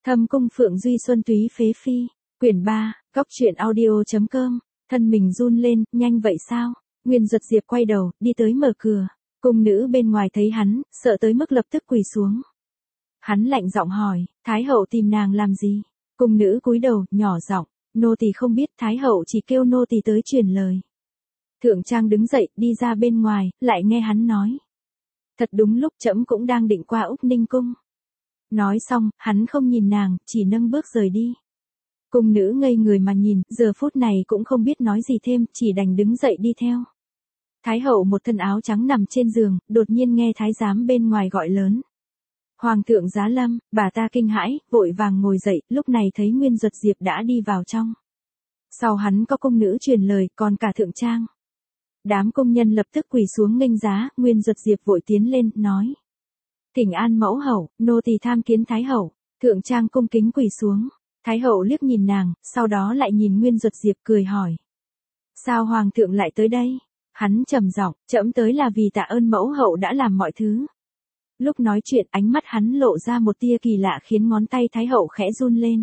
Thâm cung Phượng Duy Xuân Túy Phế Phi, quyển 3, góc truyện audio.com, thân mình run lên, nhanh vậy sao? Nguyên Duật Diệp quay đầu, đi tới mở cửa, cung nữ bên ngoài thấy hắn, sợ tới mức lập tức quỳ xuống. Hắn lạnh giọng hỏi, Thái hậu tìm nàng làm gì? Cung nữ cúi đầu, nhỏ giọng, nô tỳ không biết, Thái hậu chỉ kêu nô tỳ tới truyền lời. Thượng Trang đứng dậy, đi ra bên ngoài, lại nghe hắn nói. Thật đúng lúc trẫm cũng đang định qua Úc Ninh cung. Nói xong, hắn không nhìn nàng, chỉ nâng bước rời đi. Cung nữ ngây người mà nhìn, giờ phút này cũng không biết nói gì thêm, chỉ đành đứng dậy đi theo. Thái hậu một thân áo trắng nằm trên giường, đột nhiên nghe thái giám bên ngoài gọi lớn. Hoàng thượng giá lâm, bà ta kinh hãi, vội vàng ngồi dậy, lúc này thấy Nguyên Duật Diệp đã đi vào trong. Sau hắn có cung nữ truyền lời, còn cả Thượng Trang. Đám công nhân lập tức quỳ xuống nghênh giá, Nguyên Duật Diệp vội tiến lên, nói. Thỉnh an mẫu hậu, nô tỳ tham kiến Thái hậu. Thượng Trang cung kính quỳ xuống. Thái hậu liếc nhìn nàng, sau đó lại nhìn Nguyên Duật Diệp cười hỏi. Sao hoàng thượng lại tới đây? Hắn trầm giọng, trẫm tới là vì tạ ơn mẫu hậu đã làm mọi thứ. Lúc nói chuyện ánh mắt hắn lộ ra một tia kỳ lạ khiến ngón tay Thái hậu khẽ run lên.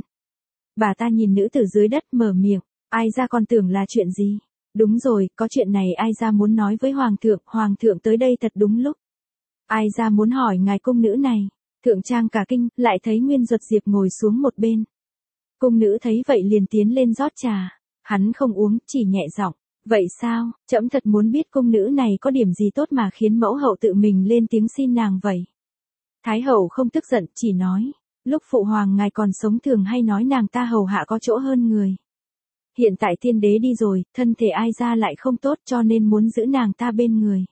Bà ta nhìn nữ tử dưới đất mở miệng, ai ra còn tưởng là chuyện gì? Đúng rồi, có chuyện này ai ra muốn nói với hoàng thượng tới đây thật đúng lúc. Ai ra muốn hỏi ngài cung nữ này. Thượng Trang cả kinh, lại thấy Nguyên Duật Diệp ngồi xuống một bên. Cung nữ thấy vậy liền tiến lên rót trà. Hắn không uống, chỉ nhẹ giọng. Vậy sao, trẫm thật muốn biết cung nữ này có điểm gì tốt mà khiến mẫu hậu tự mình lên tiếng xin nàng vậy. Thái hậu không tức giận, chỉ nói. Lúc phụ hoàng ngài còn sống thường hay nói nàng ta hầu hạ có chỗ hơn người. Hiện tại thiên đế đi rồi, thân thể ai ra lại không tốt cho nên muốn giữ nàng ta bên người.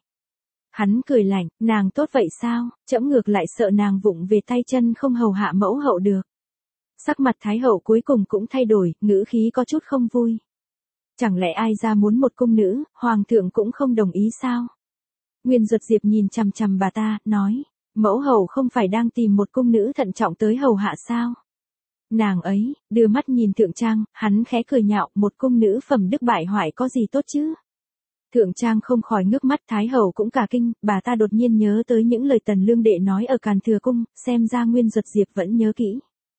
Hắn cười lạnh, nàng tốt vậy sao, trẫm ngược lại sợ nàng vụng về tay chân không hầu hạ mẫu hậu được. Sắc mặt Thái hậu cuối cùng cũng thay đổi, ngữ khí có chút không vui. Chẳng lẽ ai ra muốn một cung nữ, hoàng thượng cũng không đồng ý sao? Nguyên Duật Diệp nhìn chằm chằm bà ta, nói, mẫu hậu không phải đang tìm một cung nữ thận trọng tới hầu hạ sao? Nàng ấy, đưa mắt nhìn Thượng Trang, hắn khẽ cười nhạo, một cung nữ phẩm đức bại hoại có gì tốt chứ? Thượng Trang không khỏi ngước mắt, Thái hậu cũng cả kinh, bà ta đột nhiên nhớ tới những lời Tần Lương Đệ nói ở Càn Thừa Cung, xem ra Nguyên Duật Diệp vẫn nhớ kỹ.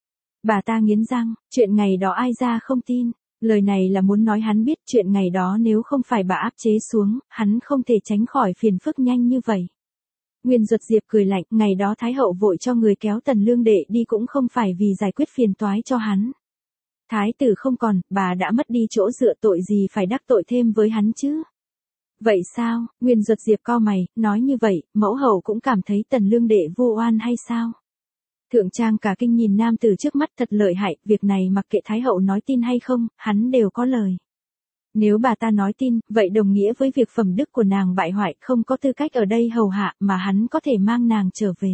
Bà ta nghiến răng, chuyện ngày đó ai ra không tin, lời này là muốn nói hắn biết chuyện ngày đó nếu không phải bà áp chế xuống, hắn không thể tránh khỏi phiền phức nhanh như vậy. Nguyên Duật Diệp cười lạnh, ngày đó Thái hậu vội cho người kéo Tần Lương Đệ đi cũng không phải vì giải quyết phiền toái cho hắn. Thái tử không còn, bà đã mất đi chỗ dựa, tội gì phải đắc tội thêm với hắn chứ? Vậy sao, Nguyên Duật Diệp cau mày, nói như vậy, mẫu hậu cũng cảm thấy Tần Lương Đệ vô oan hay sao? Thượng Trang cả kinh nhìn nam tử trước mắt thật lợi hại, việc này mặc kệ Thái hậu nói tin hay không, hắn đều có lời. Nếu bà ta nói tin, vậy đồng nghĩa với việc phẩm đức của nàng bại hoại, không có tư cách ở đây hầu hạ mà hắn có thể mang nàng trở về.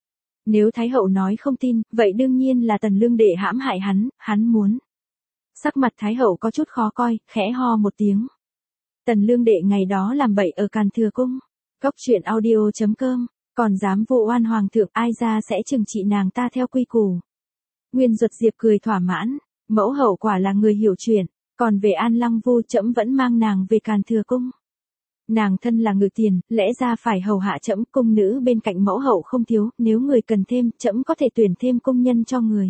Nếu Thái hậu nói không tin, vậy đương nhiên là Tần Lương Đệ hãm hại hắn muốn. Sắc mặt Thái hậu có chút khó coi, khẽ ho một tiếng. Tần Lương Đệ ngày đó làm bậy ở Càn Thừa Cung. Góc truyện audio.com, còn dám vu oan hoàng thượng, ai ra sẽ trừng trị nàng ta theo quy củ. Nguyên Duật Diệp cười thỏa mãn, mẫu hậu quả là người hiểu chuyện, còn về An Lăng Vu trẫm vẫn mang nàng về Càn Thừa Cung. Nàng thân là ngự tiền, lẽ ra phải hầu hạ trẫm, cung nữ bên cạnh mẫu hậu không thiếu, nếu người cần thêm, trẫm có thể tuyển thêm công nhân cho người.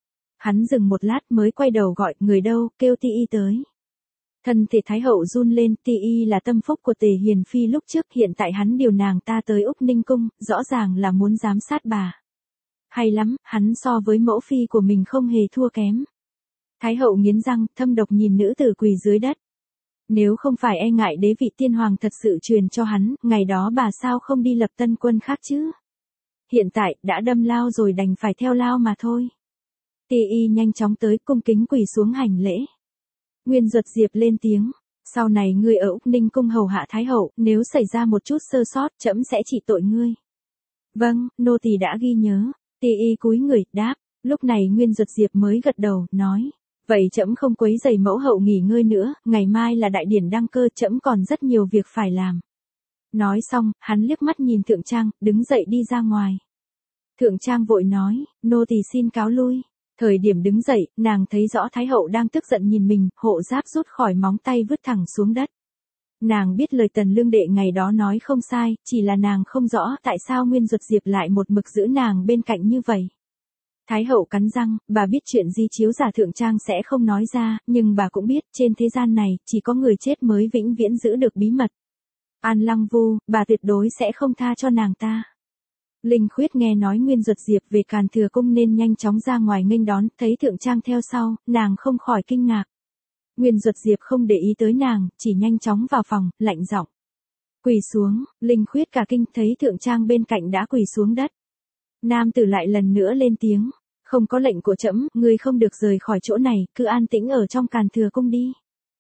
Hắn dừng một lát mới quay đầu gọi, người đâu, kêu Ti Y tới. Thân thể Thái hậu run lên, Ti Y là tâm phúc của Tề Hiền Phi lúc trước, hiện tại hắn điều nàng ta tới Úc Ninh cung, rõ ràng là muốn giám sát bà. Hay lắm, hắn so với mẫu phi của mình không hề thua kém. Thái hậu nghiến răng, thâm độc nhìn nữ tử quỳ dưới đất. Nếu không phải e ngại đế vị tiên hoàng thật sự truyền cho hắn, ngày đó bà sao không đi lập tân quân khác chứ? Hiện tại, đã đâm lao rồi đành phải theo lao mà thôi. Ti Y nhanh chóng tới, cung kính quỳ xuống hành lễ. Nguyên Duật Diệp lên tiếng, sau này ngươi ở Úc Ninh cung hầu hạ Thái hậu, nếu xảy ra một chút sơ sót, trẫm sẽ trị tội ngươi. Vâng, nô tỳ đã ghi nhớ. Ti Y cúi người, đáp, lúc này Nguyên Duật Diệp mới gật đầu, nói, vậy trẫm không quấy rầy mẫu hậu nghỉ ngơi nữa, ngày mai là đại điển đăng cơ, trẫm còn rất nhiều việc phải làm. Nói xong, hắn liếc mắt nhìn Thượng Trang, đứng dậy đi ra ngoài. Thượng Trang vội nói, nô tỳ xin cáo lui. Thời điểm đứng dậy, nàng thấy rõ Thái hậu đang tức giận nhìn mình, hộ giáp rút khỏi móng tay vứt thẳng xuống đất. Nàng biết lời Tần Lương Đệ ngày đó nói không sai, chỉ là nàng không rõ tại sao Nguyên Duật Diệp lại một mực giữ nàng bên cạnh như vậy. Thái hậu cắn răng, bà biết chuyện di chiếu giả Thượng Trang sẽ không nói ra, nhưng bà cũng biết trên thế gian này, chỉ có người chết mới vĩnh viễn giữ được bí mật. An Lăng Vu, bà tuyệt đối sẽ không tha cho nàng ta. Linh Khuyết nghe nói Nguyên Duật Diệp về Càn Thừa Cung nên nhanh chóng ra ngoài nghênh đón, thấy Thượng Trang theo sau, nàng không khỏi kinh ngạc. Nguyên Duật Diệp không để ý tới nàng, chỉ nhanh chóng vào phòng, lạnh giọng. Quỳ xuống, Linh Khuyết cả kinh thấy Thượng Trang bên cạnh đã quỳ xuống đất. Nam tử lại lần nữa lên tiếng, không có lệnh của trẫm, ngươi không được rời khỏi chỗ này, cứ an tĩnh ở trong Càn Thừa Cung đi.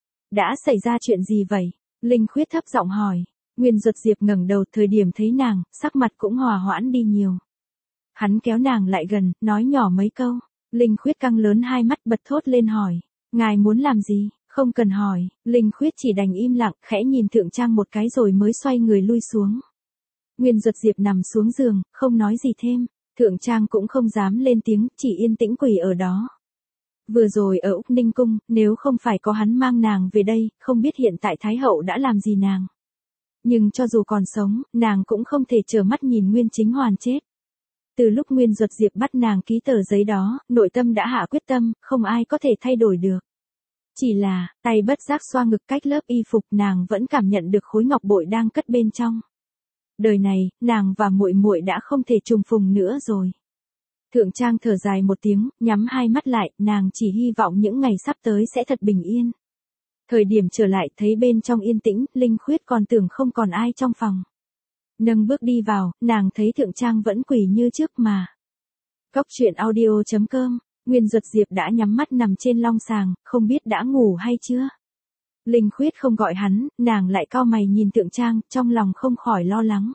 Đã xảy ra chuyện gì vậy? Linh Khuyết thấp giọng hỏi. Nguyên Duật Diệp ngẩng đầu, thời điểm thấy nàng, sắc mặt cũng hòa hoãn đi nhiều. Hắn kéo nàng lại gần, nói nhỏ mấy câu. Linh Khuyết căng lớn hai mắt bật thốt lên hỏi. Ngài muốn làm gì? Không cần hỏi, Linh Khuyết chỉ đành im lặng, khẽ nhìn Thượng Trang một cái rồi mới xoay người lui xuống. Nguyên Duật Diệp nằm xuống giường, không nói gì thêm. Thượng Trang cũng không dám lên tiếng, chỉ yên tĩnh quỳ ở đó. Vừa rồi ở Úc Ninh Cung, nếu không phải có hắn mang nàng về đây, không biết hiện tại Thái hậu đã làm gì nàng. Nhưng cho dù còn sống, nàng cũng không thể trơ mắt nhìn Nguyên Chính Hoàn chết. Từ lúc Nguyên Duật Diệp bắt nàng ký tờ giấy đó, nội tâm đã hạ quyết tâm, không ai có thể thay đổi được. Chỉ là, tay bất giác xoa ngực cách lớp y phục, nàng vẫn cảm nhận được khối ngọc bội đang cất bên trong. Đời này, nàng và muội muội đã không thể trùng phùng nữa rồi. Thượng Trang thở dài một tiếng, nhắm hai mắt lại, nàng chỉ hy vọng những ngày sắp tới sẽ thật bình yên. Thời điểm trở lại thấy bên trong yên tĩnh, Linh Khuyết còn tưởng không còn ai trong phòng. Nâng bước đi vào, nàng thấy Thượng Trang vẫn quỳ như trước mà. Cốc truyện audio.com, Nguyên Duật Diệp đã nhắm mắt nằm trên long sàng, không biết đã ngủ hay chưa. Linh Khuyết không gọi hắn, nàng lại cau mày nhìn Thượng Trang, trong lòng không khỏi lo lắng.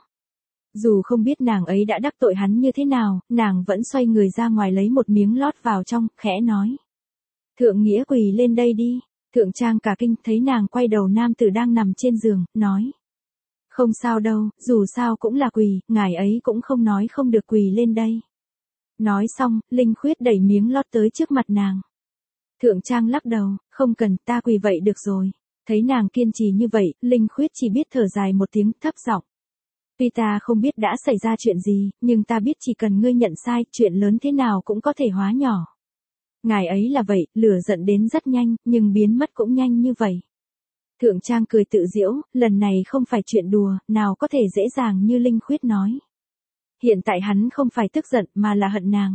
Dù không biết nàng ấy đã đắc tội hắn như thế nào, nàng vẫn xoay người ra ngoài lấy một miếng lót vào trong, khẽ nói. Thượng Nghĩa quỳ lên đây đi. Thượng Trang cả kinh thấy nàng quay đầu nam tử đang nằm trên giường, nói. Không sao đâu, dù sao cũng là quỳ, ngài ấy cũng không nói không được quỳ lên đây. Nói xong, Linh Khuyết đẩy miếng lót tới trước mặt nàng. Thượng Trang lắc đầu, không cần, ta quỳ vậy được rồi. Thấy nàng kiên trì như vậy, Linh Khuyết chỉ biết thở dài một tiếng, thấp giọng. Tuy ta không biết đã xảy ra chuyện gì, nhưng ta biết chỉ cần ngươi nhận sai, chuyện lớn thế nào cũng có thể hóa nhỏ. Ngài ấy là vậy, lửa giận đến rất nhanh, nhưng biến mất cũng nhanh như vậy. Thượng Trang cười tự giễu, lần này không phải chuyện đùa, nào có thể dễ dàng như Linh Khuyết nói. Hiện tại hắn không phải tức giận mà là hận nàng.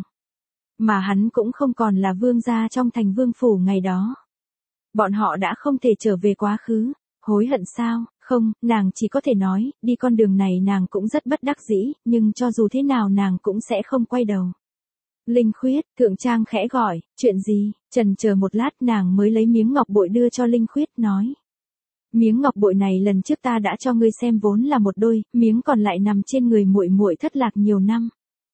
Mà hắn cũng không còn là vương gia trong thành vương phủ ngày đó. Bọn họ đã không thể trở về quá khứ. Hối hận sao? Không, nàng chỉ có thể nói, đi con đường này nàng cũng rất bất đắc dĩ, nhưng cho dù thế nào nàng cũng sẽ không quay đầu. Linh Khuyết, Thượng Trang khẽ gọi, chuyện gì? Chần chờ một lát nàng mới lấy miếng ngọc bội đưa cho Linh Khuyết, nói. Miếng ngọc bội này lần trước ta đã cho ngươi xem vốn là một đôi, miếng còn lại nằm trên người muội muội thất lạc nhiều năm.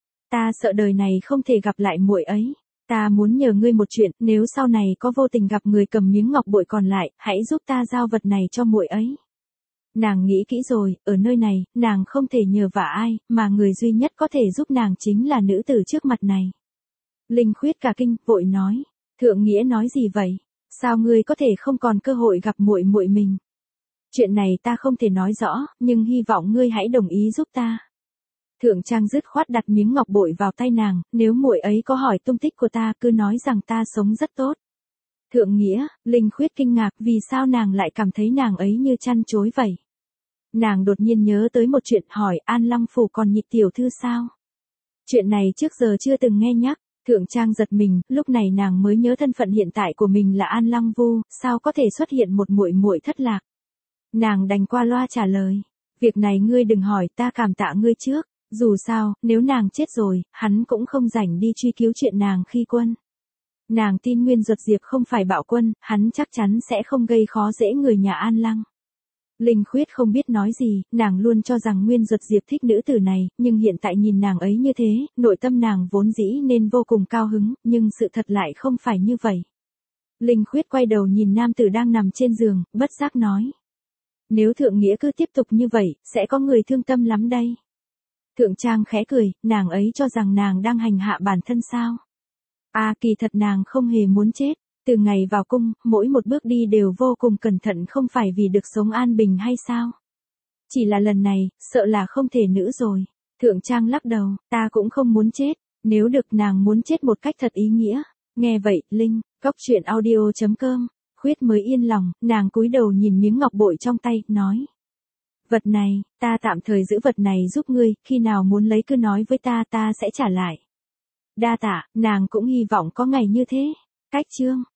Ta sợ đời này không thể gặp lại muội ấy. Ta muốn nhờ ngươi một chuyện, nếu sau này có vô tình gặp người cầm miếng ngọc bội còn lại, hãy giúp ta giao vật này cho muội ấy. Nàng nghĩ kỹ rồi, ở nơi này, nàng không thể nhờ vả ai, mà người duy nhất có thể giúp nàng chính là nữ tử trước mặt này. Linh Khuyết cả kinh, vội nói, Thượng Nghĩa nói gì vậy? Sao ngươi có thể không còn cơ hội gặp muội muội mình? Chuyện này ta không thể nói rõ, nhưng hy vọng ngươi hãy đồng ý giúp ta. Thượng Trang dứt khoát đặt miếng ngọc bội vào tay nàng, nếu muội ấy có hỏi tung tích của ta cứ nói rằng ta sống rất tốt. Thượng Nghĩa, Linh Khuyết kinh ngạc vì sao nàng lại cảm thấy nàng ấy như chăn chối vậy. Nàng đột nhiên nhớ tới một chuyện, hỏi An Lăng Phủ còn Nhị tiểu thư sao? Chuyện này trước giờ chưa từng nghe nhắc. Thượng Trang giật mình, lúc này nàng mới nhớ thân phận hiện tại của mình là An Lăng Vu, sao có thể xuất hiện một muội muội thất lạc. Nàng đành qua loa trả lời, việc này ngươi đừng hỏi, ta cảm tạ ngươi trước, dù sao, nếu nàng chết rồi, hắn cũng không rảnh đi truy cứu chuyện nàng khi quân. Nàng tin Nguyên Duật Diệp không phải bạo quân, hắn chắc chắn sẽ không gây khó dễ người nhà An Lăng. Linh Khuyết không biết nói gì, nàng luôn cho rằng Nguyên Duật Diệp thích nữ tử này, nhưng hiện tại nhìn nàng ấy như thế, nội tâm nàng vốn dĩ nên vô cùng cao hứng, nhưng sự thật lại không phải như vậy. Linh Khuyết quay đầu nhìn nam tử đang nằm trên giường, bất giác nói. Nếu Thượng Nghĩa cứ tiếp tục như vậy, sẽ có người thương tâm lắm đây. Thượng Trang khẽ cười, nàng ấy cho rằng nàng đang hành hạ bản thân sao? Kỳ thật nàng không hề muốn chết. Từ ngày vào cung, mỗi một bước đi đều vô cùng cẩn thận, không phải vì được sống an bình hay sao? Chỉ là lần này, sợ là không thể nữa rồi. Thượng Trang lắc đầu, ta cũng không muốn chết. Nếu được nàng muốn chết một cách thật ý nghĩa. Nghe vậy, Linh, Cốc Truyện Audio.com, Khuyết mới yên lòng, nàng cúi đầu nhìn miếng ngọc bội trong tay, nói. Vật này, ta tạm thời giữ vật này giúp ngươi, khi nào muốn lấy cứ nói với ta sẽ trả lại. Đa tạ, nàng cũng hy vọng có ngày như thế. Cách chương.